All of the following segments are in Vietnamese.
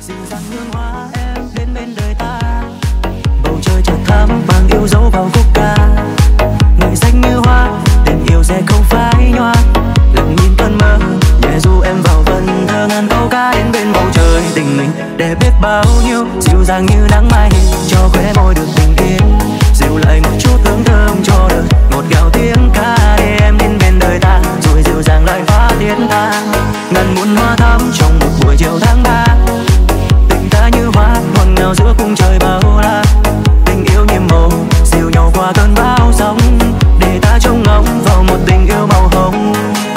dịu dàng hương hoa em đến bên đời ta. Bầu trời chợt thắm vàng yêu dấu vào khúc ca, ngày xanh như hoa, tình yêu sẽ không phai nhòa. Lặng nhìn cơn mơ nhẹ ru em vào vần thơ ngàn câu ca đến bên bầu trời. Tình mình để biết bao nhiêu, dịu dàng như nắng mai cho khóe môi được bình yên, dịu lại một chút hương thơm cho đời, ngọt ngào tiếng ca để em đến bên đời ta, rồi dịu dàng lại hóa tiếng ta. Ngàn muôn hoa thắm trong một buổi chiều tháng 3, tình ta như hoa ngọt ngào giữa cung trời bao la. Tình yêu nhiệm màu dìu nhau qua cơn bão sóng, để ta trông ngóng vào một tình yêu màu hồng.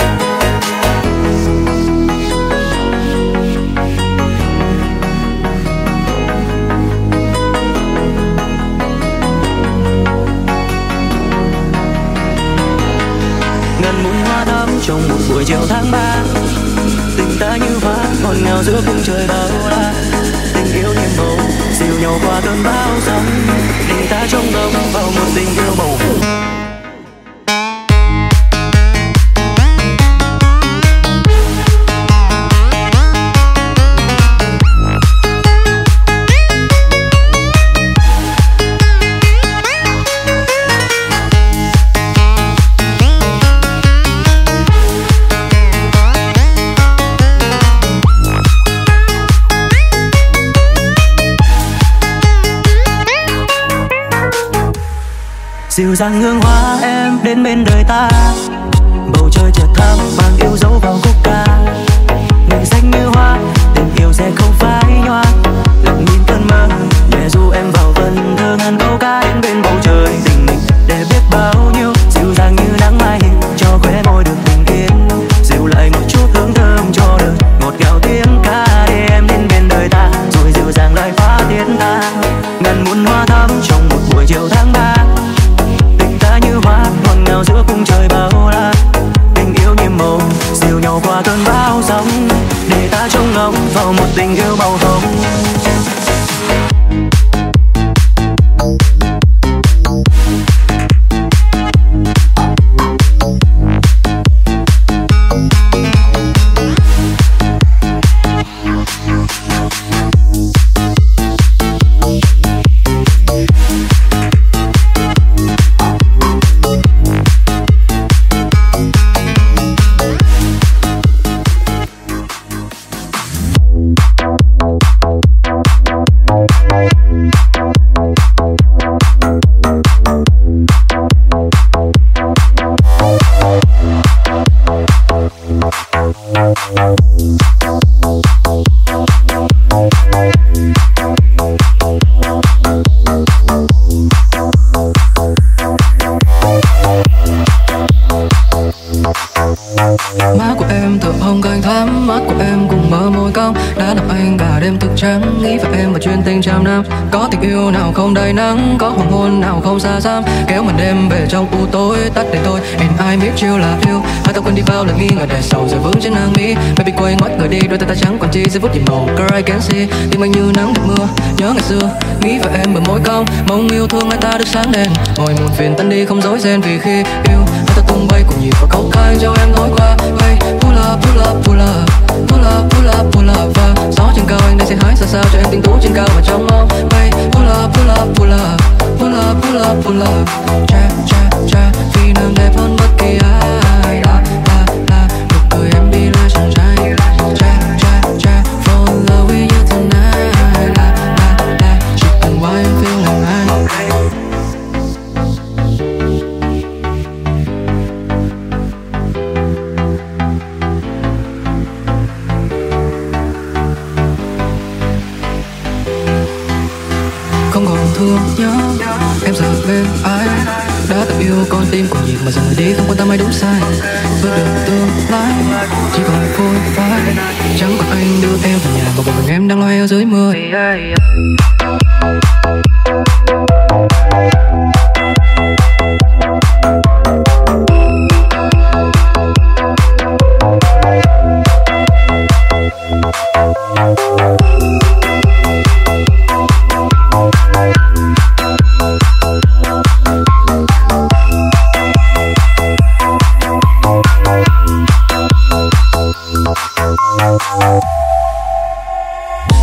Ngàn muôn hoa thắm trong một buổi chiều tháng 3, tình ta như hoa ngọt ngào giữa khung trời bao la. Tình yêu nhiệm màu dìu nhau qua cơn bão sóng, để ta trông ngóng vào một tình yêu màu hồng. Dịu dàng hương hoa em đến bên đời ta, bầu trời chợt thắm vàng yêu dấu vào khúc ca, ngày xanh như hoa, tình yêu sẽ không phai nhòa. Lặng nhìn cơn mơ nhẹ ru em vào vần thơ ngàn câu ca đến bên bầu trời. Tình mình để biết bao nhiêu, dịu dàng như nắng mai cho khóe môi được bình yên, dịu lại một chút hương thơm cho đời, ngọt ngào tiếng ca để em đến bên đời ta, rồi dịu dàng lại phá tiếng ta. Ngàn muôn hoa thắm trong một buổi chiều tháng 3, như hoa ngọt ngào giữa cung trời bao la. Tình yêu nhiệm màu dìu nhau qua cơn bão sóng, để ta trông ngóng vào một tình yêu màu hồng. Má của em tựa hồng canh thắm, mắt của em cùng bờ môi cong đã làm anh cả đêm thức trắng nghĩ về em và chuyên tình trăm năm. Có tình yêu nào không đầy nắng, có hoàng hôn nào không xa xăm, kéo màn đêm về trong u tối tắt đèn tôi. Ain't ai biết chiều là yêu, hai ta quên đi bao lần nghi ngờ để sầu rồi vững trên hàng mi. Baby quay ngoắt người đi, đôi tay ta trắng còn chi giây phút nhiệm màu. Girl I can see, tim anh như nắng được mưa, nhớ ngày xưa nghĩ về em bờ môi cong, mong yêu thương hai ta được sáng đèn. Mọi muộn phiền tan đi không dối ren, vì khi yêu hai ta tung bay cùng nhịp và câu ca cho em nói qua. Hey, pull up, pull up, pull up, pull up, pull up, pull up. Và gió trên cao anh đây sẽ hái xa sao cho em tinh tú trên cao và trong mong. Hey, pull up, pull up, pull up, pull up, pull up, pull up. Cha, cha, cha, vì nàng đẹp hơn bất kỳ ai. La, la, la, nụ cười em đi là chàng trai. Cha, cha, cha, fall in love with you tonight. La, la, la, chỉ cần qua em feel like mine. Không còn thương nhớ em giờ bên ai đã tự yêu con tim của nhịp mà giờ người đi không quan tâm ai đúng sai. Bước đường tương lai chỉ còn phôi phai, chẳng còn anh đưa em về nhà mà một mình em đang loay ở dưới mưa.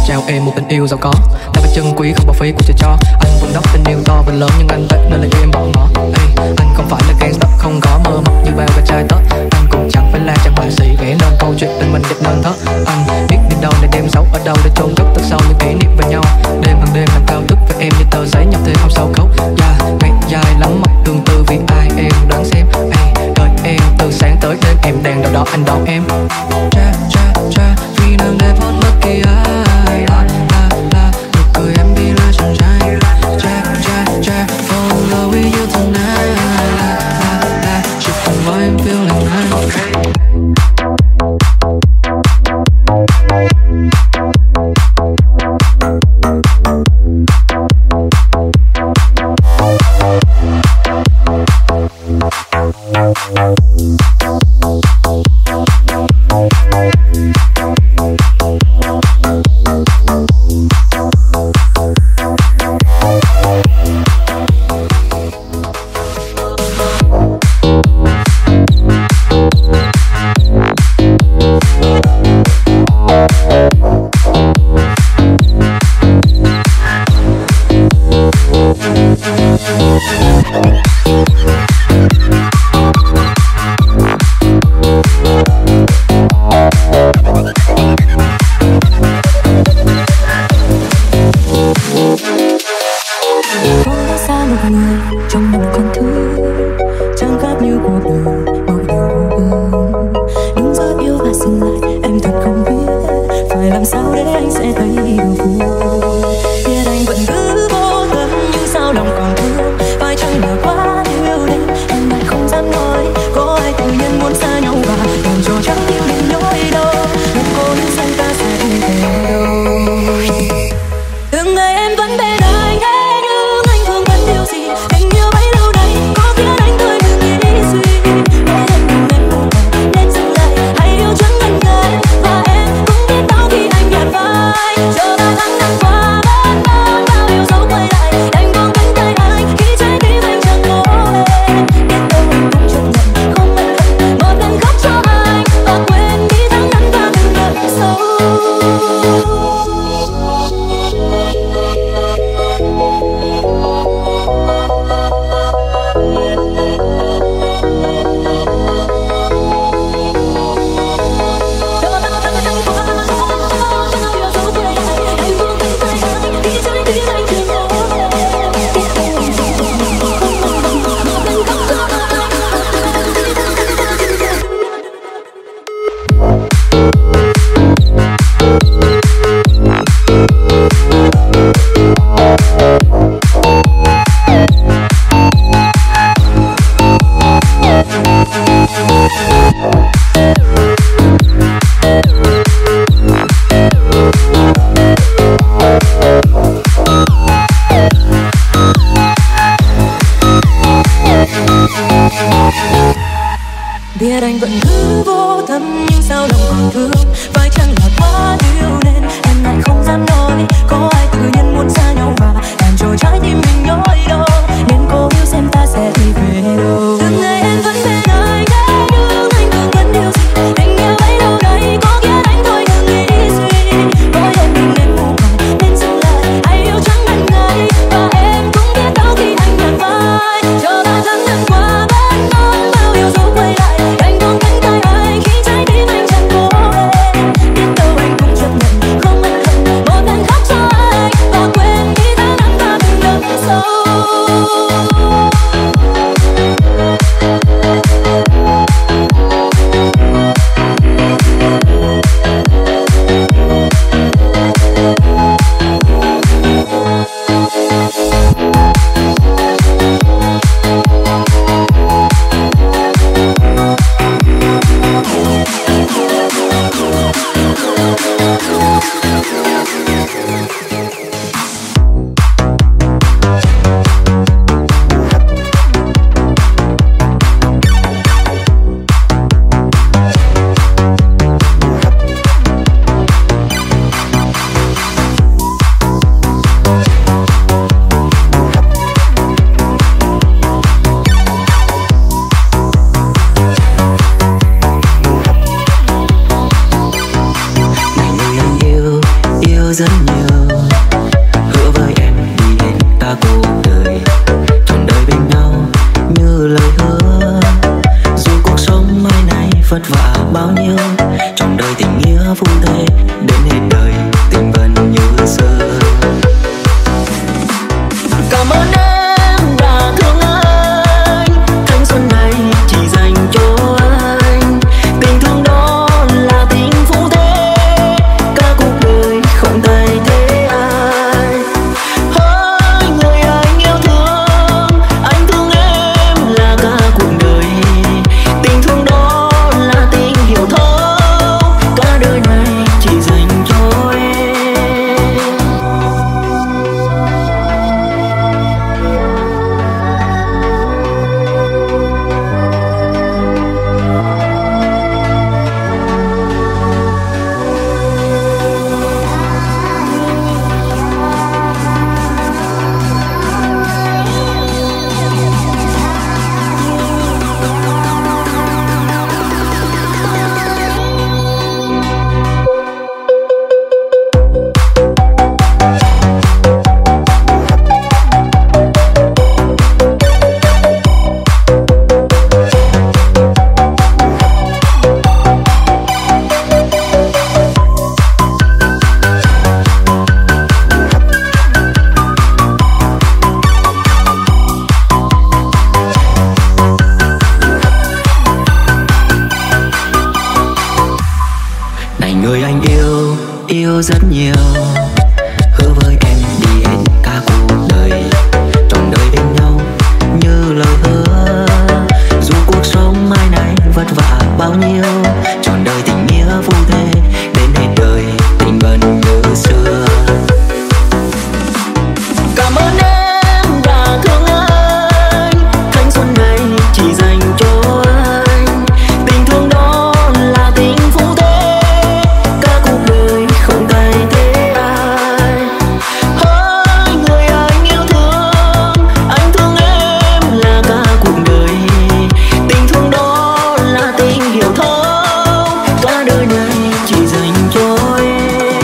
trao em một tình yêu giàu có. Ta phải trân quý không bỏ phí của trời cho. Anh vun đắp tình yêu to và lớn nhưng anh tệ nên là cho em bỏ ngỏ. Ê, anh không phải là gangster, không có mơ mộng như bao cái trai tớt. Anh cũng chẳng phải là chàng họa sĩ vẽ nên câu chuyện tình mình đẹp nên thớt. Anh biết đi đâu để đem dấu ở đâu để chôn cất thật sâu những kỷ niệm về nhau. Đêm hàng đêm làm cao thức với em như tờ giấy nhập thêm không sao khóc. Ngày dài lắm mất tương tư vì ai em đoán xem. Ê, đợi em từ sáng tới đêm em đang đâu đó anh đón em. Cha cha cha vì nàng đẹp hơn bất kỳ ai. La nụ cười em đi là chẳng trai. Cha cha cha fall in love with you tonight. La chỉ cần nói em feel like mine. Biết anh vẫn cứ vô tâm nhưng sao lòng còn thương. Phải chăng là quá yêu nên em lại không dám nói. Có ai tự nhiên muốn xa nhau và làm cho trái tim mình nhói đau. Nên cố yêu xem ta sẽ đi về đâu. Từng ngày em vẫn bên anh, thế nhưng anh thường cần điều gì. Tình yêu ấy đâu đây có khiến anh thôi đừng nghĩ suy. Có em mình nên mù màng nên dừng lại. Ai yêu chẳng ngần ngại và em cũng biết đâu khi anh nhạt vai. Cho ta dần dần qua bên non bao yêu dấu quay lại. Anh không cánh tay ai khi trái tim anh yêu rất nhiều. Hứa với em đi hết cả cuộc đời, trọn đời bên nhau như lời hứa. Dù cuộc sống mai này vất vả bao nhiêu, trọn đời tình nghĩa phu thê đến hết đời, tình vẫn như xưa. Cảm ơn em đã thương anh, thanh xuân này chỉ dành cho anh. Tình thương đó là tình phu thê, cả cuộc đời không thay thế ai. Hỡi người anh yêu thương, anh thương em là cả cuộc đời. Tình thương đó là tình hiểu thấu, cả đời này chỉ dành cho em. Này người anh yêu rất nhiều. Hứa với em đi hết cả cuộc đời, trọn đời bên nhau như lời hứa. Dù cuộc sống mai này vất vả bao nhiêu, trọn đời tình nghĩa phu thê đến hết đời, tình vẫn như xưa. Cảm ơn em đã thương anh, thanh xuân này chỉ dành cho anh. Tình thương đó là tình phu thê, cả cuộc đời không thay thế ai. Hỡi người anh yêu thương, anh thương em là cả cuộc đời. Tình thương đó là tình hiểu thấu, cả đời này chỉ dành cho em.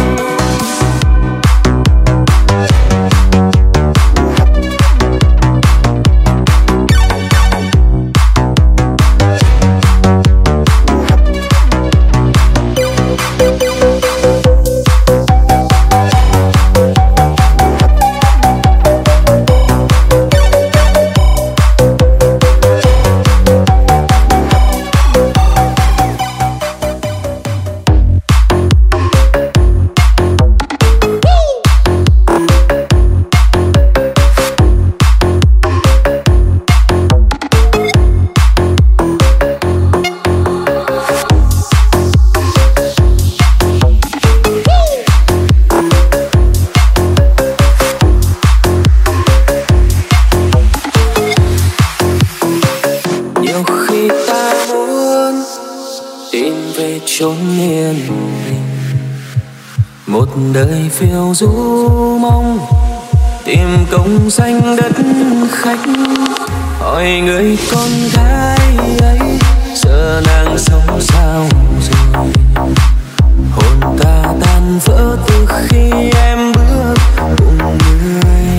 Nhiều khi ta muốn tìm về chốn yên bình, một đời phiêu du mong tìm công danh đất khách. Hỏi người con gái ấy giờ nàng sống sao rồi, hồn ta tan vỡ từ khi em bước cùng người.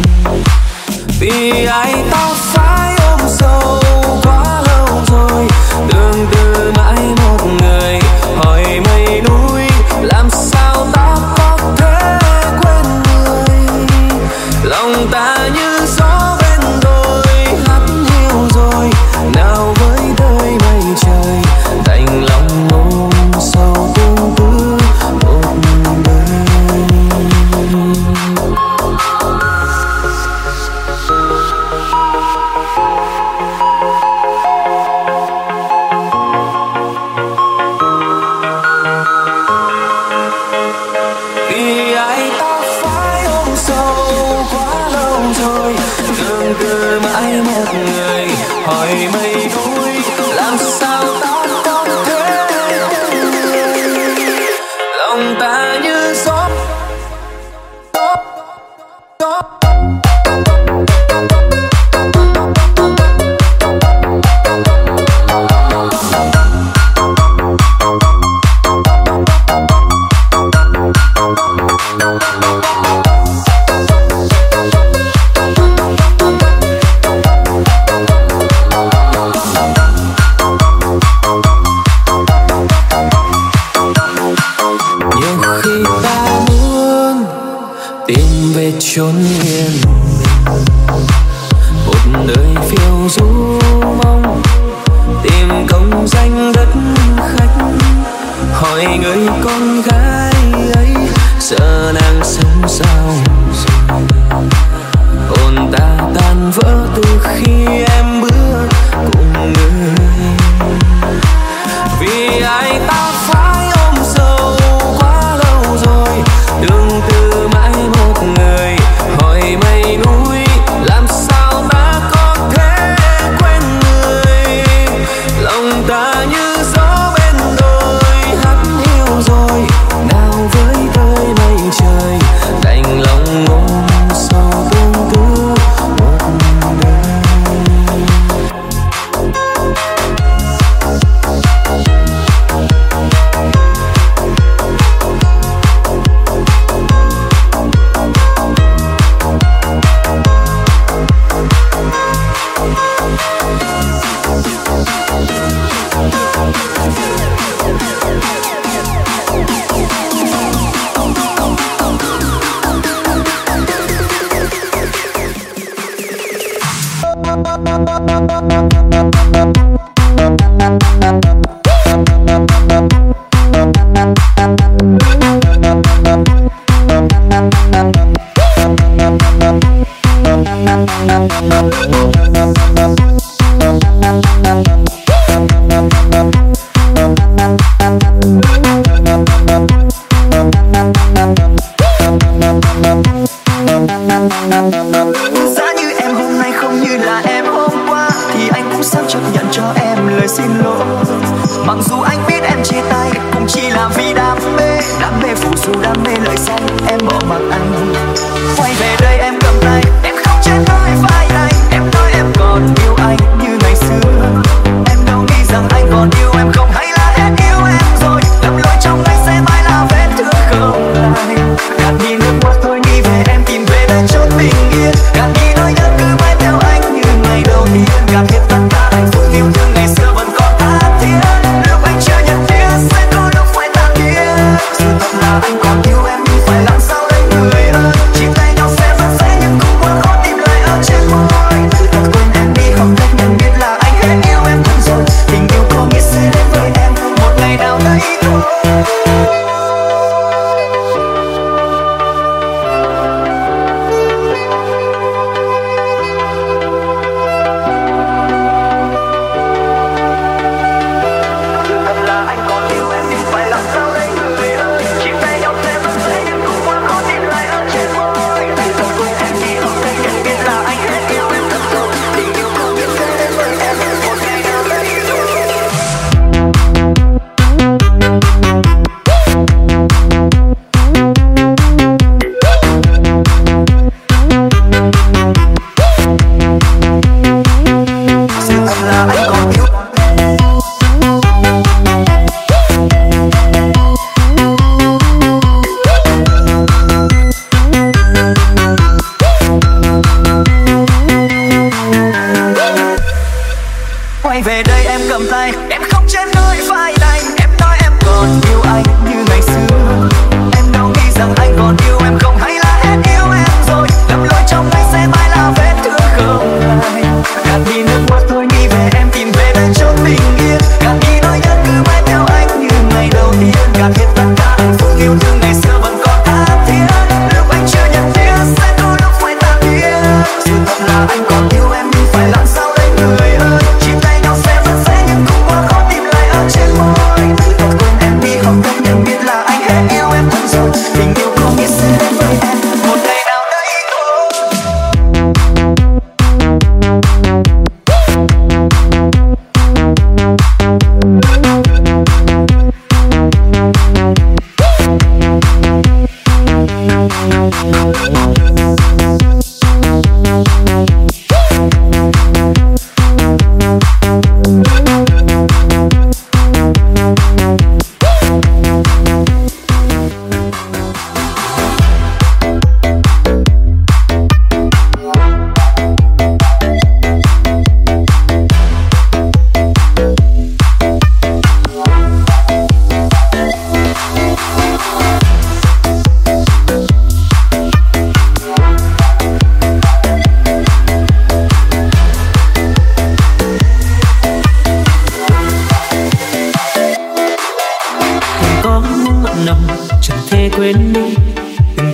Vì ai tao phải ôm sâu quá lâu rồi, tương tư mãi một người. Hỏi mây núi làm sao ta có thể quên người. Lòng ta như gió bên đồi hắt hiu rồi, nào với đời mây trời đành lòng ôm sâu tương tư một đời. Vì ai ta phải ôm sâu quá lâu rồi, tương tư mãi một người. Hỏi mây núi làm sao ta có thể quên người. Lòng ta như gió tìm về chốn yên bình. Một đời phiêu du mong tìm công danh đất khách, hỏi người con gái ấy giờ nàng sống sao rồi. Hồn ta tan vỡ từ khi em bước cùng người, vì ai ta phải ôm sầu quá lâu rồi. Tương tư mãi một người, hỏi mây núi làm sao ta có thể quên người. Lòng ta như gió bên đồi hát hiu rồi, nào với tới mây trời đành lòng ôm sầu tương tư một đời. Giá như em hôm nay không như là em hôm qua thì anh cũng sẵn chấp nhận cho em lời xin lỗi. Mặc dù anh biết em chia tay cũng chỉ là vì đam mê phụ dù đam mê lời xanh em bỏ mặc anh. Quay về đây em cầm tay, em không trên đôi vai này, em nói em còn yêu anh như ngày xưa. Em đâu nghĩ rằng anh còn yêu em không, hay là hết yêu em rồi. Lầm lỗi trong anh sẽ mãi là vết thương không lại. Gạt đi nước mắt thôi đi về em tìm về nơi chốn bình yên. Gạt đi nỗi nhớ cứ mãi theo anh như ngày đầu tiên. Gạt hết tất cả hạnh phúc yêu thương ngày xưa vẫn còn tha thiết. Lúc anh chưa nhận biết sẽ có lúc phải tan biến. Sự thật là anh còn yêu em nhưng phải làm sao đây người ơi. Chia tay nhau sẽ rất dễ nhưng cũng quá khó tìm lại ở trên môi. Sự thật quên em đi không cách nhận biết là anh hết yêu em thật rồi. Tình yêu có nghĩa sẽ đến với em một ngày nào đấy thôi.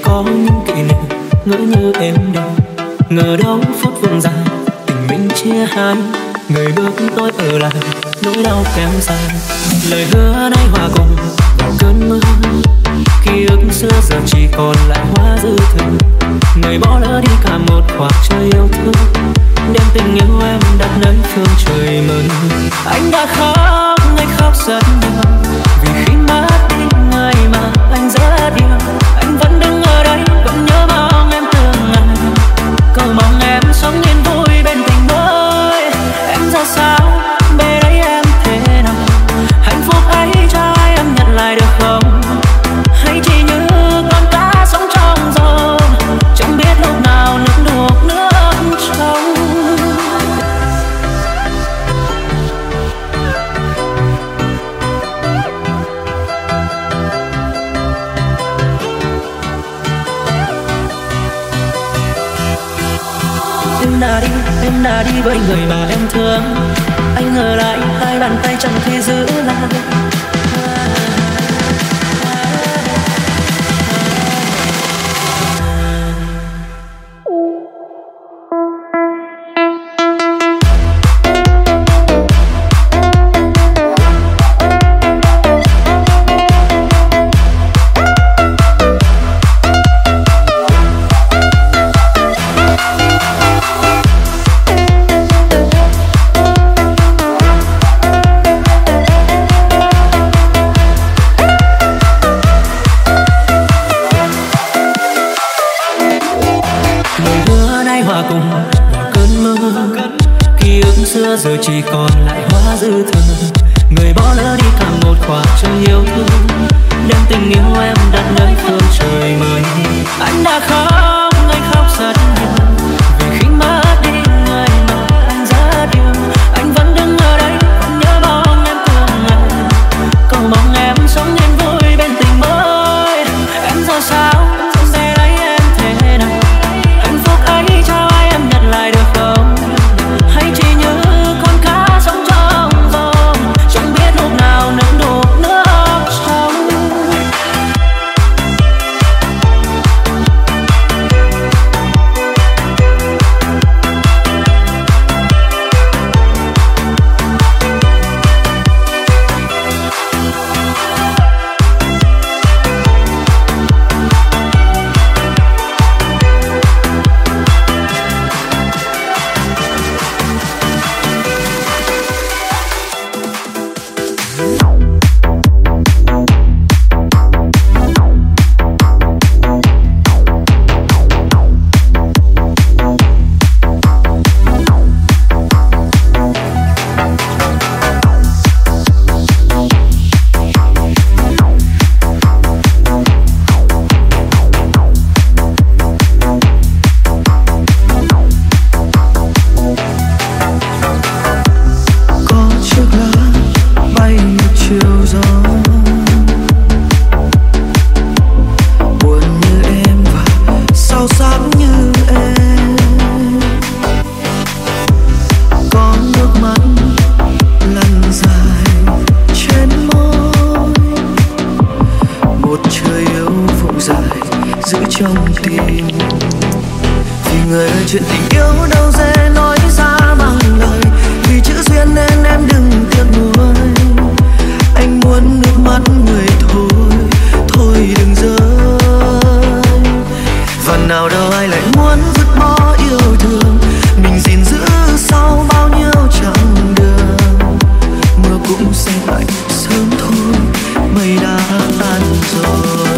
có những kỷ niệm ngỡ như em đêm. Ngờ đâu phút vương dài tình mình chia hai, người bước tôi ở lại nỗi đau kéo dài. Lời hứa nay hòa cùng vào cơn mưa, ký ức xưa giờ chỉ còn lại hóa dư thừa. Người bỏ lỡ đi cả một khoảng trời yêu thương, đem tình yêu em đặt nơi phương trời mơn. Anh đã khóc, anh khóc rất nhiều, vì khi mất đi người mà anh rất yêu. Anh vẫn đứng ở đây, vẫn nhớ mong em từng ngày, cầu mong em sống yên vui bên tình mới. Em ra sao, bên đấy em thế nào, hạnh phúc ấy cho em nhận lại được không? Hay chỉ như con cá sống trong dòng, chẳng biết lúc nào nước đục nước trong. Em đã đi với người mà em thương, anh ở lại hai bàn tay chẳng thể giữ lại. Giờ chỉ còn lại hóa dư thừa, người bỏ lỡ đi cả một khoảng trời yêu thương, đem tình yêu em đặt nơi phương trời mới. Anh đã khóc, anh khóc rất nhiều, vì khi mất đi người mà anh rất yêu. Anh vẫn đứng ở đây, vẫn nhớ mong em từng ngày, cầu mong em sống yên vui bên tình mới. Em ra sao, sẽ lấy em thế nào, hạnh phúc ấy cho em nhận lại được không? Hay chỉ như chuyện tình yêu đâu dễ nói ra bằng lời, vì chữ duyên nên em đừng tiếc nuối. Anh muốn nước mắt người thôi, thôi đừng rơi. Và nào đâu ai lại muốn vứt bỏ yêu thương, mình gìn giữ sau bao nhiêu chặng đường. Mưa cũng sẽ lạnh sớm thôi, mây đã tan rồi.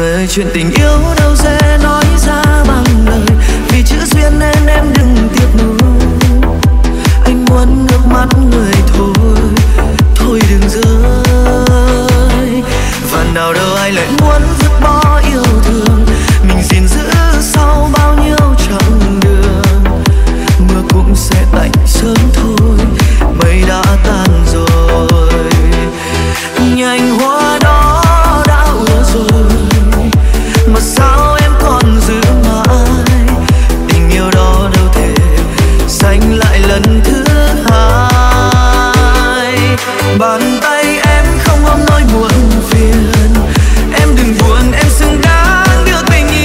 Người ơi, chuyện tình yêu đâu dễ nói ra bằng lời, vì chữ duyên nên em đừng tiếc nuối. Anh muốn nước mắt người thôi, thôi đừng rơi. Và nào đâu ai lại muốn vứt bỏ yêu thương, mình gìn giữ sau bao nhiêu chặng đường. Mưa cũng sẽ tạnh sớm thôi, mây đã tan rồi. Nhành hoa đó đã ưa rồi, mà sao em còn giữ mãi? Tình yêu đó đâu thể dành lại lần thứ hai. Bàn tay em không ôm nỗi muộn phiền, em đừng buồn, em xứng đáng được bình yên.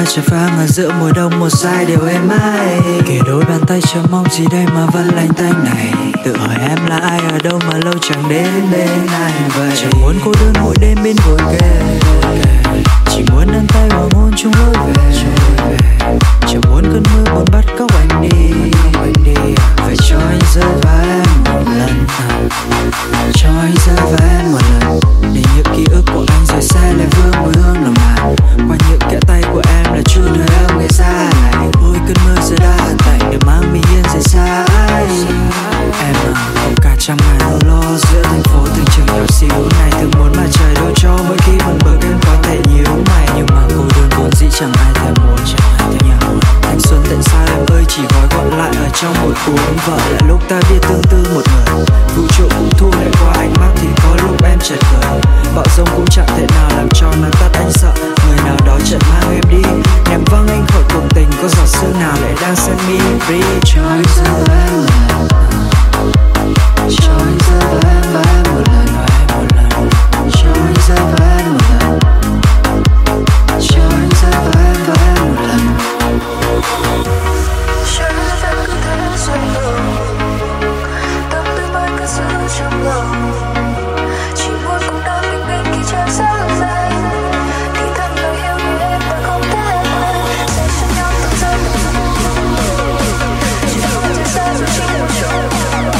trời vang ở giữa mùa đông, một sai đều êm ái. Kể đôi bàn tay chờ mong gì đây mà vẫn lạnh tanh này. Tự hỏi em là ai ở đâu mà lâu chẳng đến bên anh vậy. Chẳng muốn cô đơn mỗi đêm bên gối kề, chỉ muốn nắm tay hoàng hôn chung lối về. Chẳng muốn cơn mưa buồn bắt cóc anh đi. Phải cho anh rơi vào em một lần, cho anh rơi vào em một lần, để những ký ức của anh rời xa lại vương mùi hương nồng nàn. Qua những kẽ tay của em là chút hơi ấm ngày xa này. Ôi cơn mưa giờ đã hàn tạnh, đừng mang bình yên rời xa anh. Em à, có cả trăm ngàn nỗi lo giữa thành phố từng chừng nhỏ xíu này. Từng muốn mà trời đổ cho mỗi khi buồn bực em có thể nhíu mày. Nhưng mà cô đơn vốn dĩ chẳng ai thèm muốn, chẳng ai thèm nhau. Thanh xuân tại sao em ơi chỉ gói gọn lại ở trong một cuốn vở. Là lúc ta biết tương tư một người, vũ trụ cũng thu lại qua ánh mắt thì có lúc em chợt cười. Bão giông cũng chẳng thể nào làm cho nó tắt anh sợ. Người nào đó chợt mang em đi, ném văng anh khỏi cuộc tình. Có giọt sương nào lại đang send me free. Cho anh rơi vào em một lần, cho anh rơi vào em và em một lần, cho anh rơi vào em một lần, cho anh rơi vào em và em một lần. Cho anh vẫn cứ thế xoay vòng, tâm tư mãi cứ giữ trong lòng. Chỉ muốn cùng đón bình minh khi trời sáng dài. Thì thầm lời yêu như em ta không thể quên. Sẽ cho nhau từng giây chỉ không thể xa dù chỉ một chút.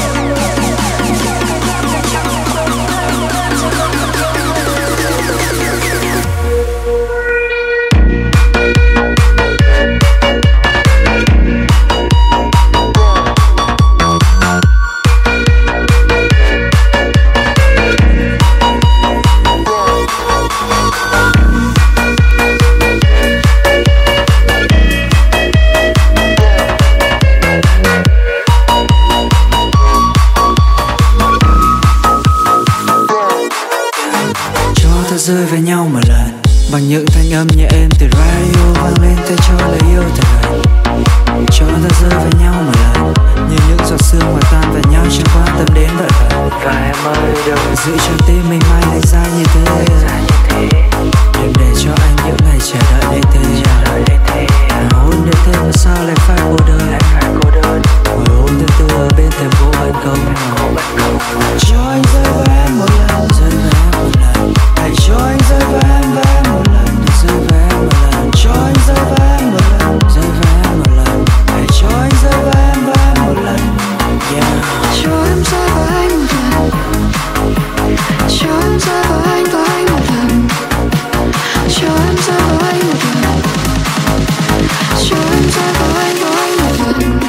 Rơi với nhau một lần bằng những thanh âm nhẹ êm từ radio vang lên thay cho lời yêu thật gần. Cho ta rơi với nhau một lần như những giọt sương hòa tan vào nhau chẳng quan tâm đến vợ vẩn. Và em ơi đâu giữ cho tim mình mãi lạnh giá như thế. Đừng để cho anh những ngày chờ đợi đến thế. Hôn đến thế mà sao lại phải cô đơn. Ngồi ôm từ từ ở bên thềm phố ban công. Cho anh rơi với em một lần, rơi với em một lần. Hãy cho anh rơi với em và em một lần, rơi với em một lần. Cho anh rơi với em một lần, rơi với em một lần. Hãy cho anh rơi với em và em một lần. Yeah. Cho em rơi với anh một lần, cho em rơi với anh và anh một lần. Cho em rơi với anh một lần, cho em rơi với anh và anh một lần.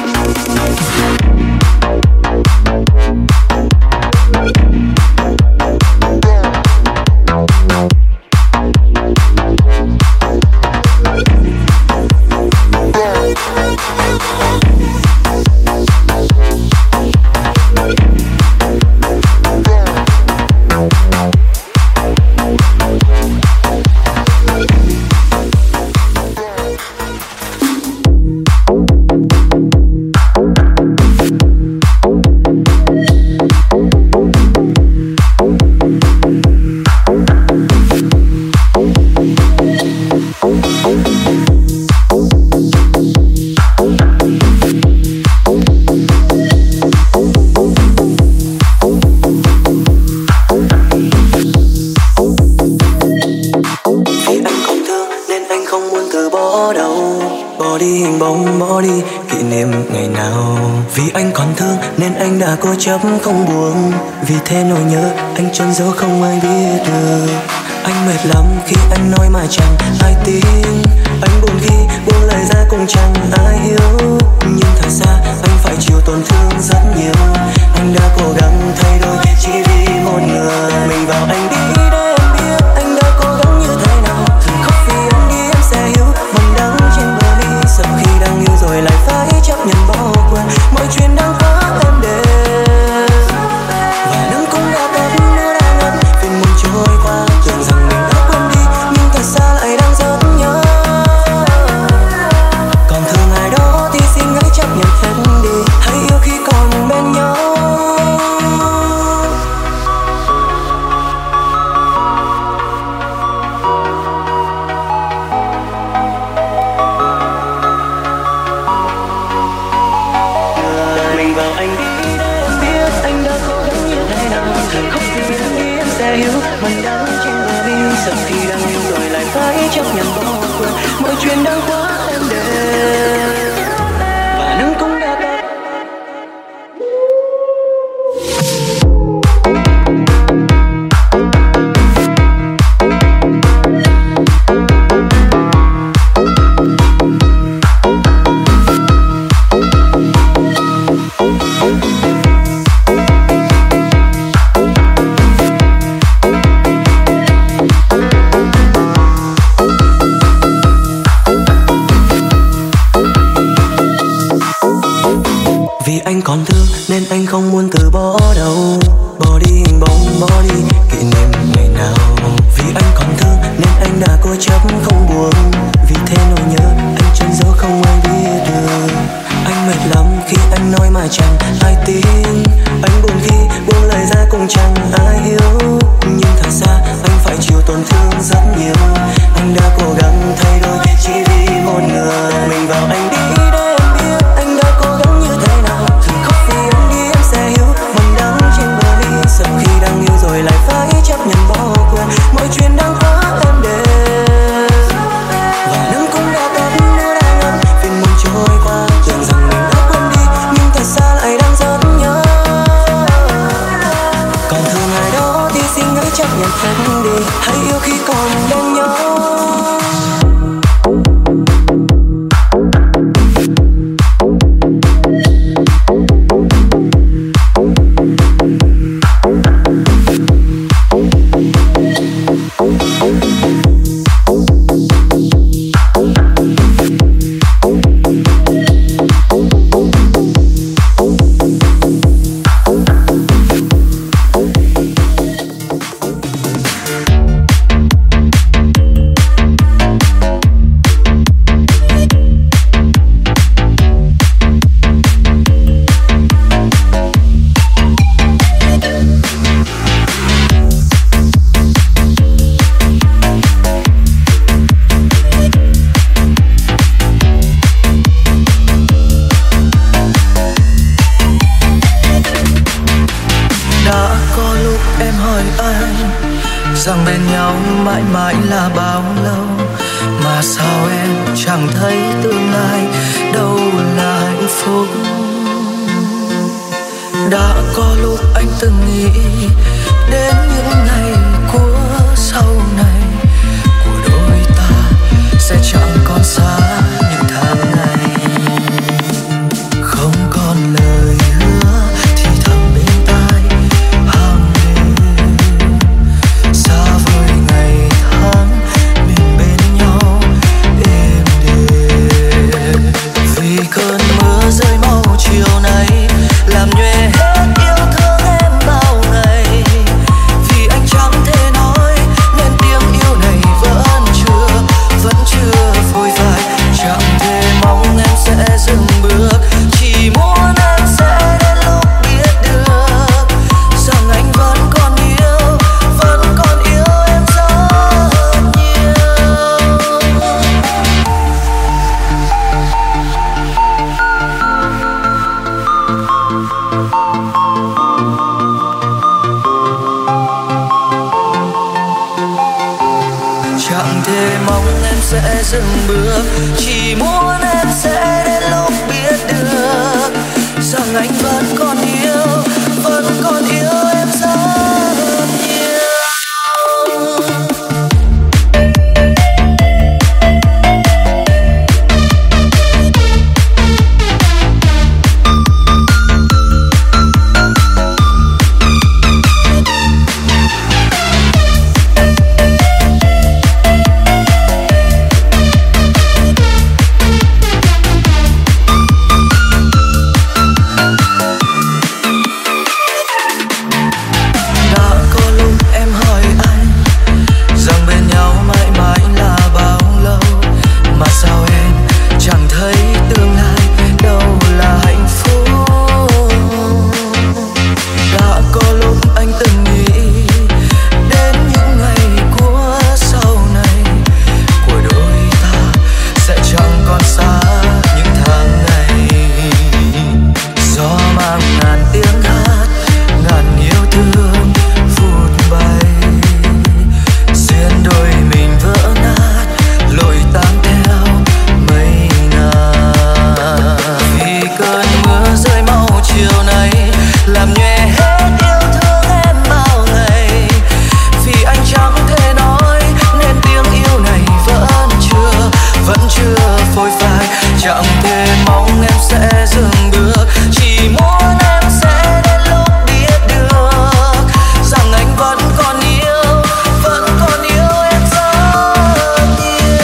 Đã cố chấp không buông, vì thế nỗi nhớ anh trốn giấu không ai biết được. Anh mệt lắm khi anh nói mà chẳng ai tin. Anh buồn khi buông lời ra cũng chẳng ai hiểu. Nhưng thật ra anh phải chịu tổn thương rất nhiều. Anh đã cố gắng thay đổi chỉ vì một người. Mình vào anh đi để em biết anh đã cố gắng như thế nào. Thường khóc vì anh đi em sẽ hiểu mầm đắng trên bờ mi. Sợ khi đang yêu rồi lại phải chấp nhận bỏ qua mọi chuyện đang có em để. Trôi qua tưởng rằng mình đã quên đi nhưng thật ra lại đang rất nhớ. Mình đang trên bờ bi sợ khi đang yêu rồi lại phải chấp nhận bỏ quên mọi chuyện đang quá êm đềm và nắng cũng đã tắt. Vì anh còn thương nên anh không muốn từ bỏ đâu. Bỏ đi hình bóng, bỏ đi kỷ niệm ngày nào. Vì anh còn thương nên anh đã cố chấp không buồn. Vì thế nỗi nhớ anh chân dấu không ai biết được. Anh mệt lắm khi anh nói mà chẳng ai tin. Anh buồn khi buông lời ra cũng chẳng ai hiểu. Nhưng thật ra anh phải chịu tổn thương rất nhiều. Anh đã cố gắng thay đổi chỉ vì một người. Mình vào anh đi để em biết anh đã cố gắng như thế nào. Thử khóc vì anh đi em sẽ hiểu. Mình đang trên bờ ly sợ khi đang yêu rồi lại phải chấp nhận bỏ quên mọi chuyện đang quá êm đềm và nắng cũng đã tắt nữa đang ngắm phiền muộn trôi qua. Tưởng rằng mình đã quên đi nhưng thật ra lại đang rất nhớ. Còn thương ai đó thì xin hãy chấp nhận anh đi. Hãy yêu khi còn bên nhau. Rằng bên nhau mãi mãi là bao lâu mà sao em chẳng thấy tương lai đâu là hạnh phúc. Đã có lúc anh từng nghĩ đến những ngày của sau này của đôi ta sẽ chẳng còn xa những tháng ngày. Không còn lời hứa thì thầm bên tai hàng đêm. Xa vời ngày tháng mình bên nhau êm đềm. Vì cơn mưa rơi mau chiều nay làm nhòe hết yêu thương em bao ngày. Vì anh chẳng thể nói nên tiếng yêu này vẫn chưa phôi phai. Chẳng thể mong em sẽ dừng bước, chỉ muốn em sẽ đến lúc biết được rằng anh vẫn còn yêu em rất nhiều. Chẳng thể mong em sẽ dừng bước, chỉ muốn em sẽ đến lúc biết được rằng anh vẫn còn yêu em rất nhiều. phôi phai, chẳng thể mong em sẽ dừng bước, chỉ muốn em sẽ đến lúc biết được rằng anh vẫn còn yêu, vẫn còn yêu em rất nhiều.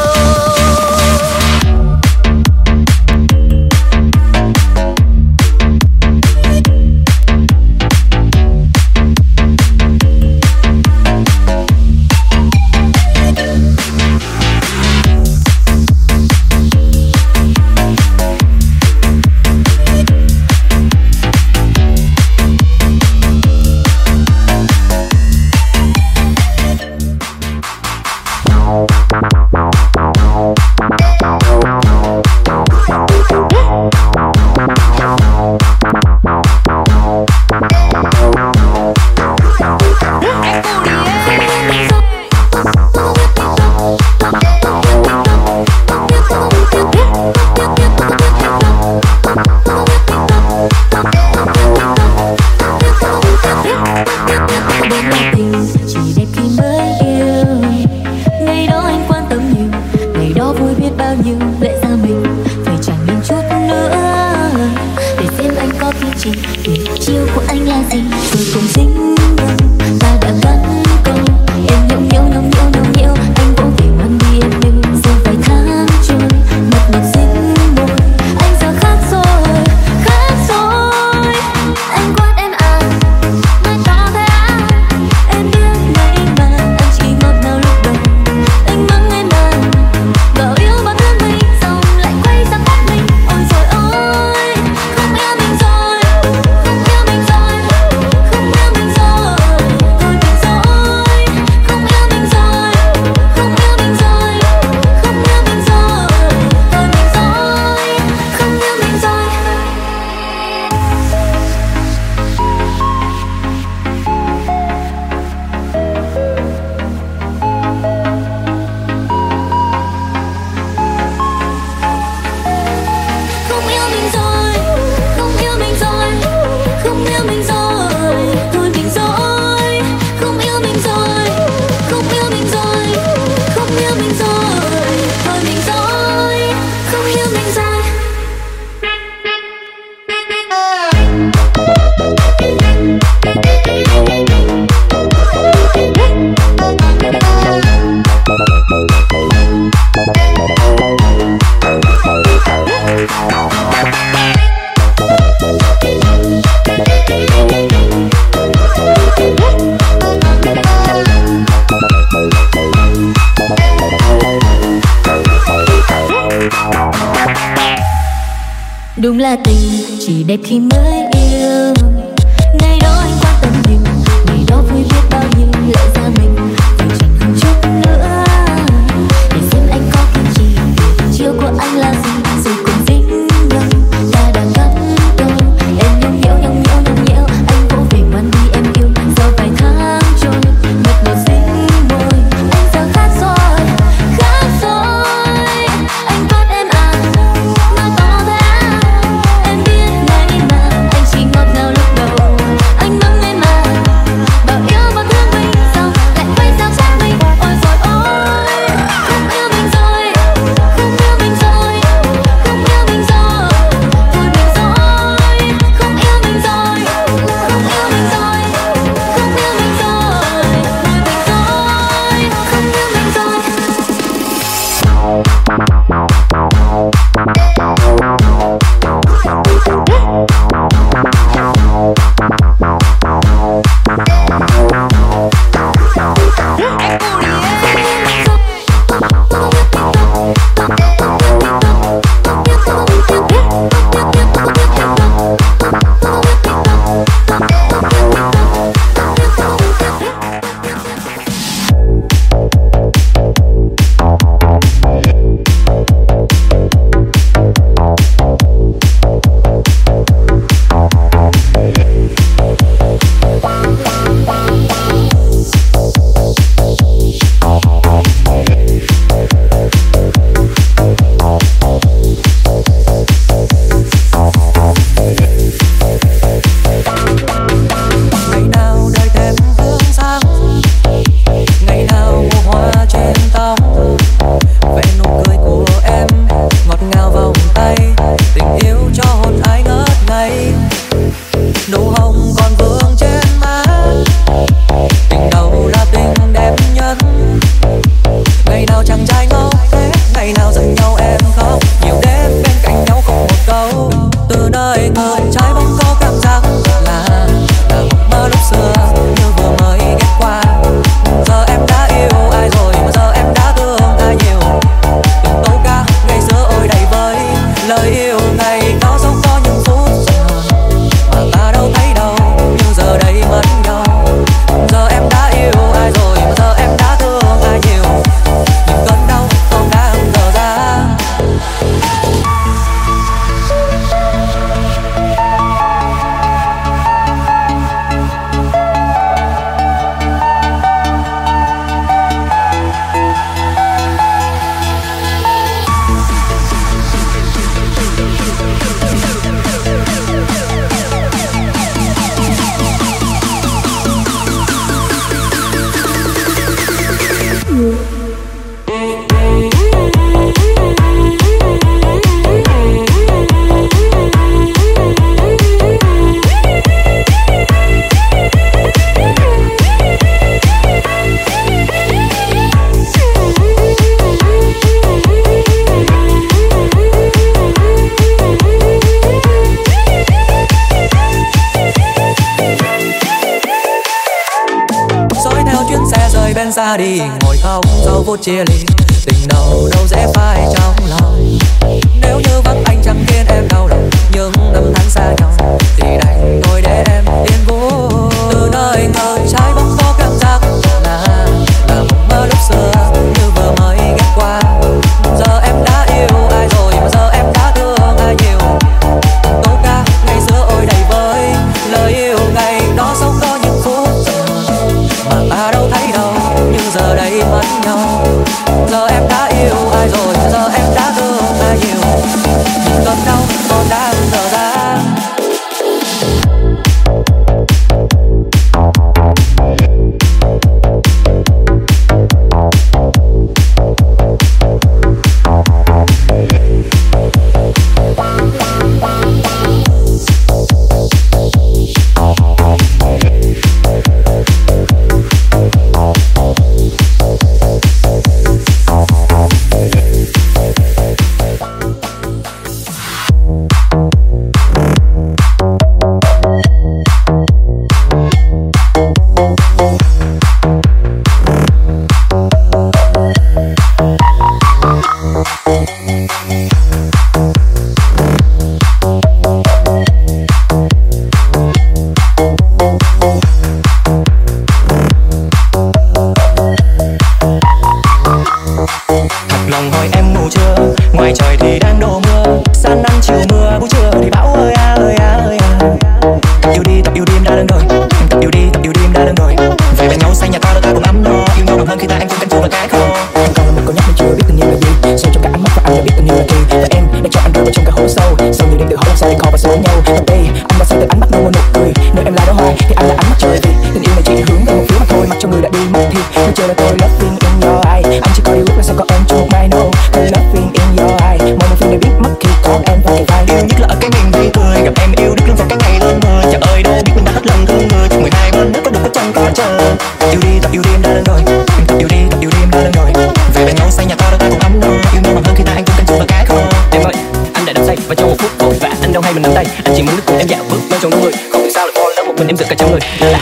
Đúng là tình chỉ đẹp khi mới yêu. Ngày đó anh quan tâm nhiều, ngày đó vui biết bao nhiêu. Lẽ ra mình phải dành hơn chút nữa để xem anh có kiên trì. Chiều của anh là gì rồi cùng dính nhau, ta đã cắt đôi. Em nhung nhiễu nhung nhiễu nhung nhiễu, anh vỗ về ngoan đi em yêu. Sau vài tháng trôi mệt mỏi dính môi, anh giờ khác rồi, khác rồi. Anh bắt em à, nói to thôi à. Em biết ngày mà anh chỉ ngọt ngào lúc anh ra đi ngồi khóc sau phút chia ly. Tình đầu đâu dễ phai trong lòng. Nếu như vắng anh chẳng khiến em đau lòng, nhưng năm tháng xa nhau thì đành thôi để em yên vui. Từ nơi ngờ trái bóng có cảm giác là mộng mơ lúc xưa như vừa mới ghé qua. Giờ em đã yêu ai rồi mà giờ em đã thương ai nhiều. Câu ca ngày xưa ôi đầy vơi, lời yêu ngày đó sống có những phút giờ mà ta đâu thấy đâu, nhưng giờ đây mất nhau. Giờ em đã yêu ai rồi mà giờ em đã thương ai nhiều. Những cơn đau còn đang dở dang. Anh chỉ muốn được cùng em dạo bước bên trong đống người, không hiểu sao lại bỏ lỡ một mình em giữa cả trăm người. Nên là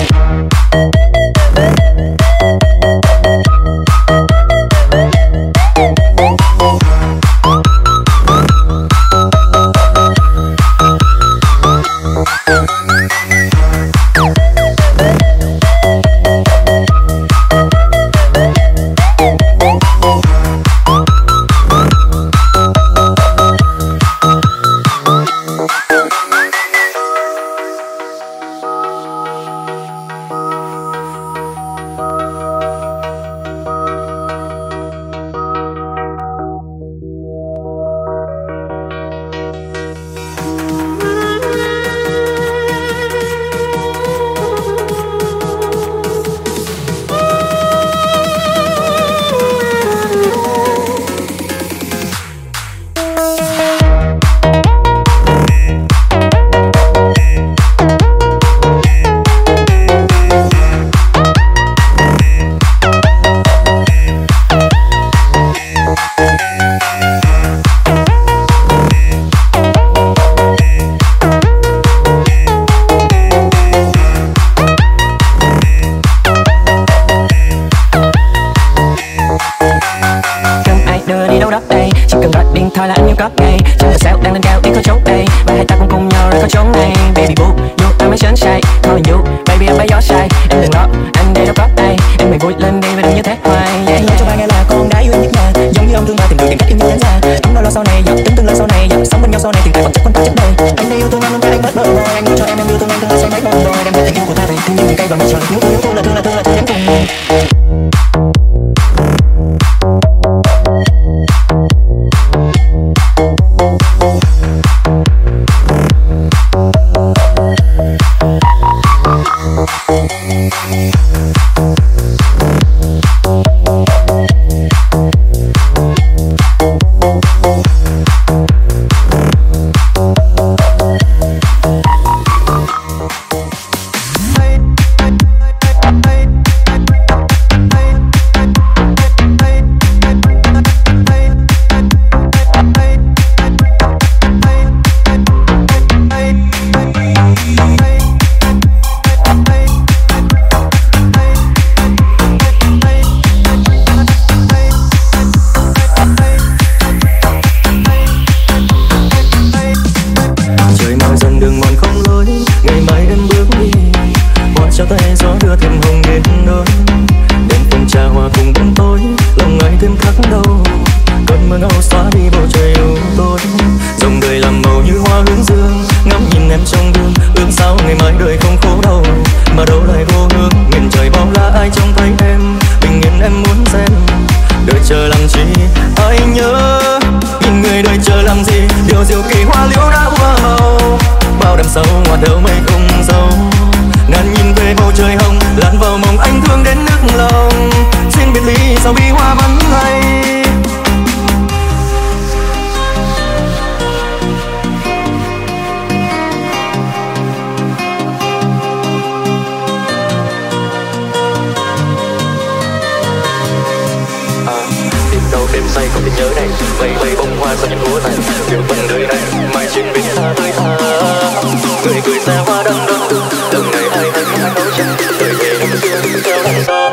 thôi là anh yêu có ngay. Chân là sao đang lên cao đi có chốt đây. Và hai ta cùng cùng nhau ra có chốn này. Baby boo, you I'm a sunshine. Calling you, baby em phải gió sai. Em đừng lo, anh đây đâu có tay. Em mày vui lên đi và đừng như thế hoài. Anh nói cho ba nghe là con đã yêu em nhất nhà. Giống như ông thương ba tìm được tìm cách yêu nhau đến già. Tấm đôi lo sau này, dọc tính tương lai sau này, dọc sống bên nhau sau này, tiền tài vật chất quan trọng chất đời. Anh đây yêu thương em luôn, anh mất bờ rồi. Anh nói cho em yêu thương anh, thương anh say mấy lần rồi. Đem hết tình yêu của ta về, thương như cây bằng trời. Yêu thương là thương là thương là thương đến cùng. diệu kỳ hoa liễu đã hoa màu. Bao đêm sâu hoa thơ mây không dấu, ngàn nhìn về bầu trời hồng lặn vào mộng anh thương đến nức lòng. Xin biệt ly sao bi hoa vẫn hay. Đêm say còn tình nhớ này, mây mây bông hoa sao nhắn úa này, yêu phần đời này mai chuyện biết ta tới ta. Người cười xa hoa đắng đắng, từng ngày ai hay nói chân, đời về năm xưa theo làn gió.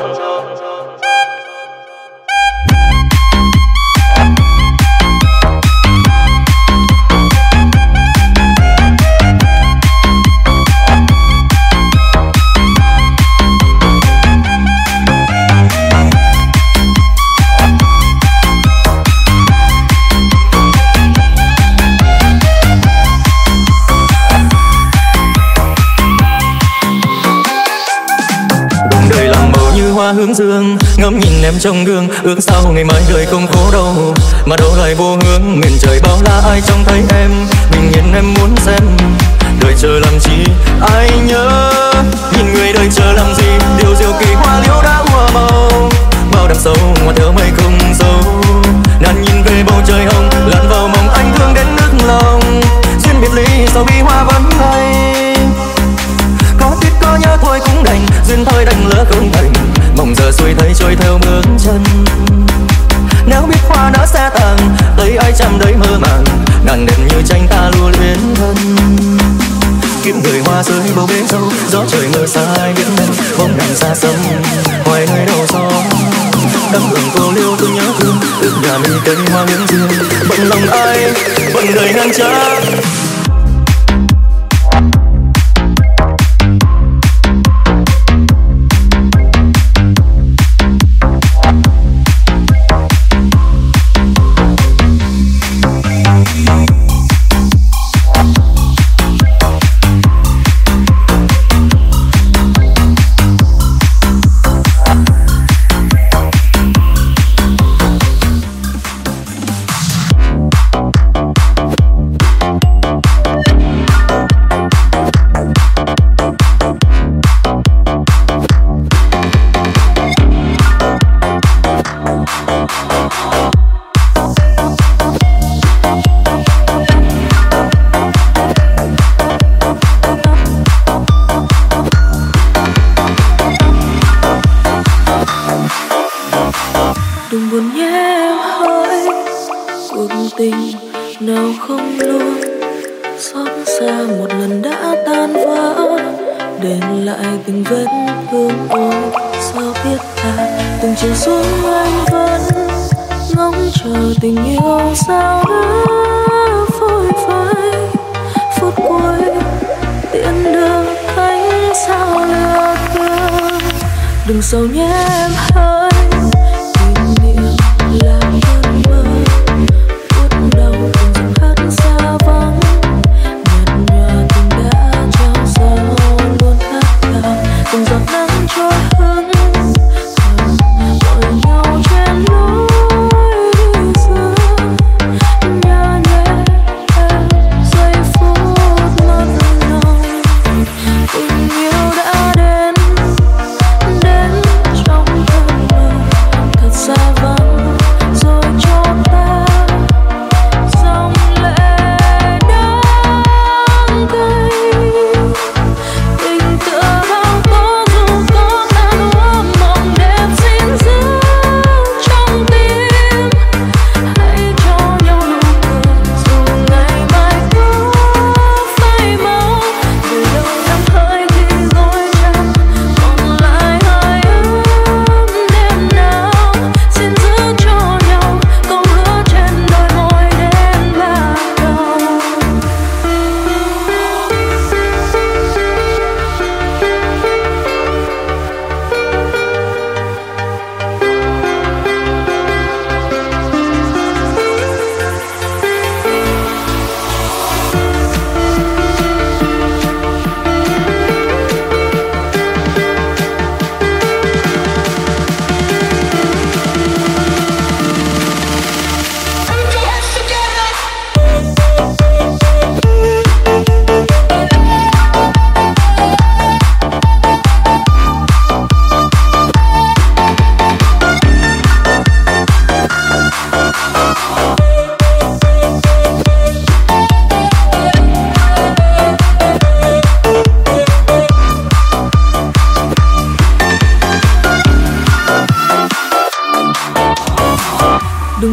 Hướng dương ngắm nhìn em trong gương, ước sao ngày mai đời không khổ đâu mà đâu lại vô hướng. Miền trời bao la ai trông thấy em, bình yên em muốn xem. Đời chờ làm chi ai nhớ, nhìn người đời chờ làm gì. Điều diệu kỳ hoa liễu đã hoa màu, bao đêm sâu hoa thơ mây không dấu. Nàng nhìn về bầu trời hồng lặn vào mộng anh thương đến nức lòng. Duyên biệt ly sao bi hoa vẫn hay. Có tiếc có nhớ thôi cũng đành, duyên thôi đành lỡ không thành. Mong giờ xuôi thấy trôi theo bước chân. Nếu biết hoa nở sẽ tàn, tới ai chăm đấy mơ màng. Ngàn đêm như tranh ta luôn luyến thân. Kiếm người hoa rơi bầu bến sâu, gió trời mưa xa ai biết đâu. Bóng nàng xa sông, hoài nơi đầu gió. Đắm hưởng cô liêu tôi nhớ thương, ước nhà mi cây hoa hướng dương. Bận lòng ai, bận đời ngang trái. Đừng buồn nhé em hỡi, cuộc tình nào không luôn xót xa một lần đã tan vỡ, để lại từng vết thương. Ôi sao biết ta từng chiều xuống anh vẫn ngóng chờ tình yêu sao đã phôi phai. Phút cuối tiễn đưa cánh sao lừa cơ. Đừng sầu nhé em hỡi, làm cơn mơ phút đầu từng dòng hát xa vắng. Nhạt nhòa tình đã trao gió luôn khát khao, từng giọt nắng trôi hững gọi nhau trên lối đi xưa. Nhớ nhé em giây phút mất lòng, tình yêu đã đến trong cơn mơ.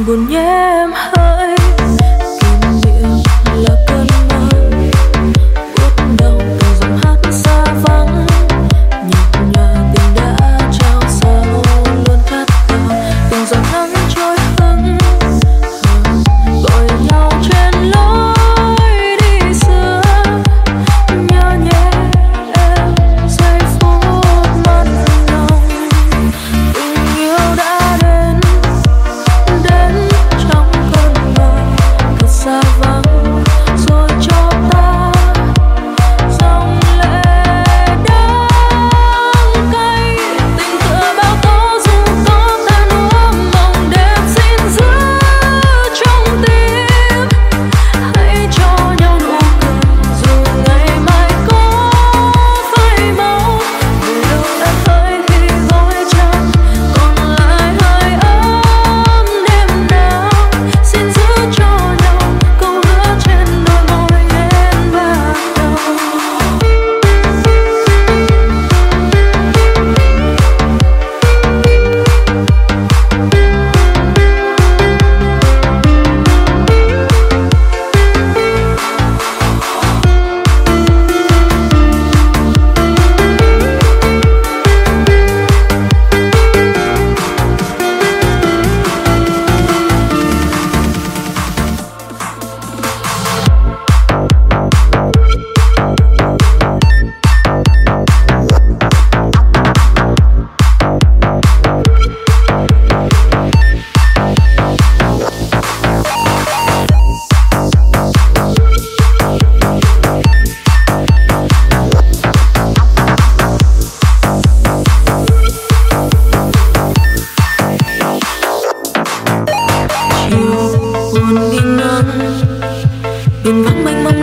buồn nhé em hỡi. Kỷ niệm là cơn mơ bước đầu từ dòng hát xa vắng, nhịp nhòa tình đã trao sâu luôn khát khao từng giọt nắng trôi hững gọi nhau trên lối đi xưa. Nhớ nhé em giây phút mất lòng, tình yêu đã đến trong cơn mơ thật xa vắng rồi cho ta dòng lệ đắng cay. Tình tựa bao tố dù có tan úa mộng đẹp xin giữ trong tim, hãy cho nhau nụ cười dù ngày mai có phai màu. Về đâu em hỡi khi gối chăn còn lại hơi ấm đêm nào, xin giữ cho nhau câu hứa trên đôi môi em ban đầu. Chiều buồn đi nắng, biển vắng mênh mông